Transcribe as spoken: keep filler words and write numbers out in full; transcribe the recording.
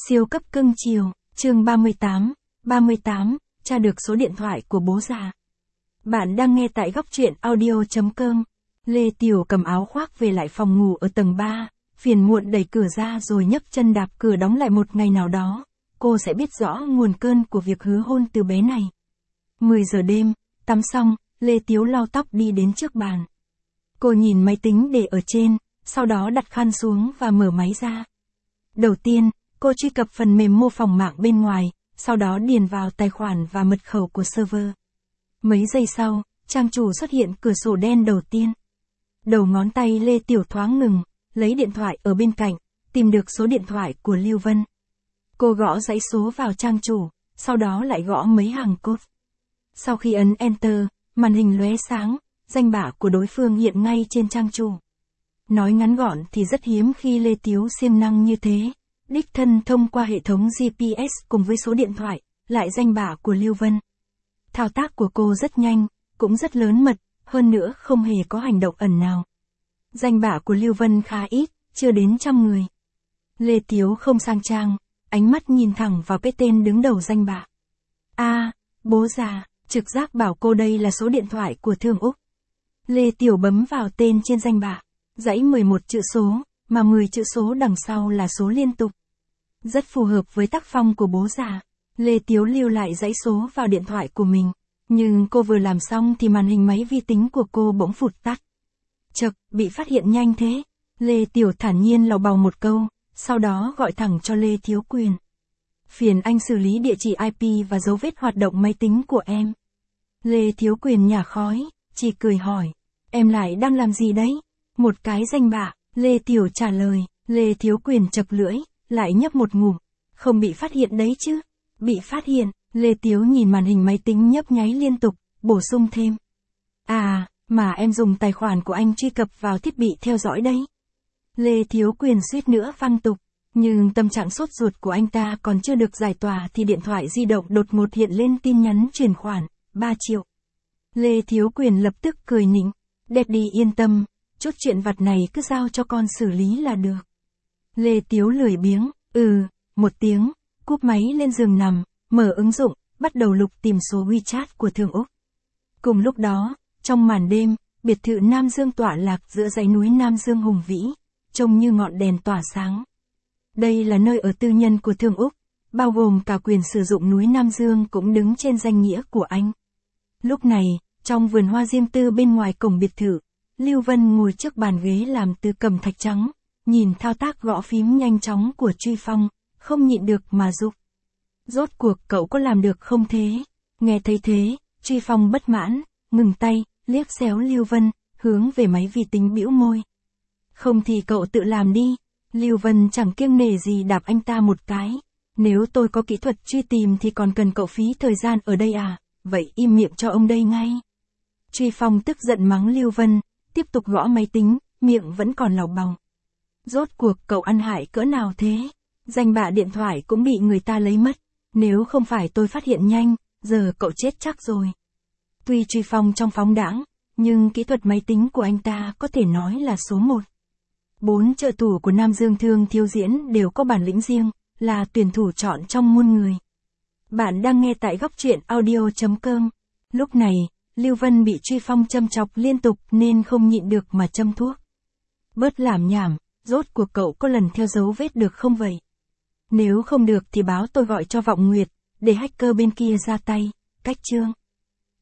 Siêu cấp cưng chiều, chương ba mươi tám, ba mươi tám, tra được số điện thoại của bố già. Bạn đang nghe tại góc truyện audio chấm com. Lê Tiểu cầm áo khoác về lại phòng ngủ ở tầng ba, phiền muộn đẩy cửa ra rồi nhấc chân đạp cửa đóng lại. Một ngày nào đó, cô sẽ biết rõ nguồn cơn của việc hứa hôn từ bé này. mười giờ đêm, tắm xong, Lê Tiếu lau tóc đi đến trước bàn. Cô nhìn máy tính để ở trên, sau đó đặt khăn xuống và mở máy ra. Đầu tiên, cô truy cập phần mềm mô phỏng mạng bên ngoài, sau đó điền vào tài khoản và mật khẩu của server. Mấy giây sau, trang chủ xuất hiện cửa sổ đen đầu tiên. Đầu ngón tay Lê Tiểu thoáng ngừng, lấy điện thoại ở bên cạnh, tìm được số điện thoại của Lưu Vân. Cô gõ dãy số vào trang chủ, sau đó lại gõ mấy hàng code. Sau khi ấn Enter, màn hình lóe sáng, danh bạ của đối phương hiện ngay trên trang chủ. Nói ngắn gọn thì rất hiếm khi Lê Tiếu siêng năng như thế. Đích thân thông qua hệ thống giê pê ét cùng với số điện thoại, lại danh bạ của Lưu Vân. Thao tác của cô rất nhanh, cũng rất lớn mật, hơn nữa không hề có hành động ẩn nào. Danh bạ của Lưu Vân khá ít, chưa đến trăm người. Lê Tiếu không sang trang, ánh mắt nhìn thẳng vào cái tên đứng đầu danh bạ. A, à, bố già, trực giác bảo cô đây là số điện thoại của Thương Úc. Lê Tiểu bấm vào tên trên danh bạ, dãy mười một chữ số, mà mười chữ số đằng sau là số liên tục. Rất phù hợp với tác phong của bố già. Lê Tiếu lưu lại dãy số vào điện thoại của mình. Nhưng cô vừa làm xong thì màn hình máy vi tính của cô bỗng phụt tắt. Chậc, bị phát hiện nhanh thế. Lê Tiểu thản nhiên lầu bầu một câu, sau đó gọi thẳng cho Lê Thiếu Quyền. Phiền anh xử lý địa chỉ i pê và dấu vết hoạt động máy tính của em. Lê Thiếu Quyền nhả khói, chỉ cười hỏi. Em lại đang làm gì đấy? Một cái danh bạ. Lê Tiểu trả lời. Lê Thiếu Quyền chậc lưỡi, lại nhấp một ngụm. Không bị phát hiện đấy chứ? Bị phát hiện. Lê Tiếu nhìn màn hình máy tính nhấp nháy liên tục, bổ sung thêm. À, mà em dùng tài khoản của anh truy cập vào thiết bị theo dõi đấy. Lê Thiếu Quyền suýt nữa văng tục. Nhưng tâm trạng sốt ruột của anh ta còn chưa được giải tỏa thì điện thoại di động đột ngột hiện lên tin nhắn chuyển khoản, ba triệu. Lê Thiếu Quyền lập tức cười nịnh. Daddy yên tâm, chút chuyện vặt này cứ giao cho con xử lý là được. Lê Tiếu lười biếng, ừ, một tiếng, cúp máy lên giường nằm, mở ứng dụng, bắt đầu lục tìm số WeChat của Thương Úc. Cùng lúc đó, trong màn đêm, biệt thự Nam Dương tọa lạc giữa dãy núi Nam Dương hùng vĩ, trông như ngọn đèn tỏa sáng. Đây là nơi ở tư nhân của Thương Úc, bao gồm cả quyền sử dụng núi Nam Dương cũng đứng trên danh nghĩa của anh. Lúc này, trong vườn hoa diêm tư bên ngoài cổng biệt thự, Lưu Vân ngồi trước bàn ghế làm từ cẩm thạch trắng, nhìn thao tác gõ phím nhanh chóng của Truy Phong, không nhịn được mà giục. Rốt cuộc cậu có làm được không thế? Nghe thấy thế, Truy Phong bất mãn, ngừng tay, liếc xéo Lưu Vân, hướng về máy vi tính bĩu môi. Không thì cậu tự làm đi. Lưu Vân chẳng kiêng nể gì đạp anh ta một cái. Nếu tôi có kỹ thuật truy tìm thì còn cần cậu phí thời gian ở đây à? Vậy im miệng cho ông đây ngay. Truy Phong tức giận mắng Lưu Vân, tiếp tục gõ máy tính, miệng vẫn còn lầu bầu. Rốt cuộc cậu ăn hại cỡ nào thế? Danh bạ điện thoại cũng bị người ta lấy mất. Nếu không phải tôi phát hiện nhanh, giờ cậu chết chắc rồi. Tuy Truy Phong trong phóng đãng, nhưng kỹ thuật máy tính của anh ta có thể nói là số một. Bốn trợ thủ của Nam Dương Thương Thiếu Diễn đều có bản lĩnh riêng, là tuyển thủ chọn trong muôn người. Bạn đang nghe tại góc truyện audio chấm com. Lúc này, Lưu Vân bị Truy Phong châm chọc liên tục nên không nhịn được mà châm thuốc. Bớt làm nhảm, rốt cuộc cậu có lần theo dấu vết được không vậy? Nếu không được thì báo tôi gọi cho Vọng Nguyệt, để hacker bên kia ra tay, cách chương.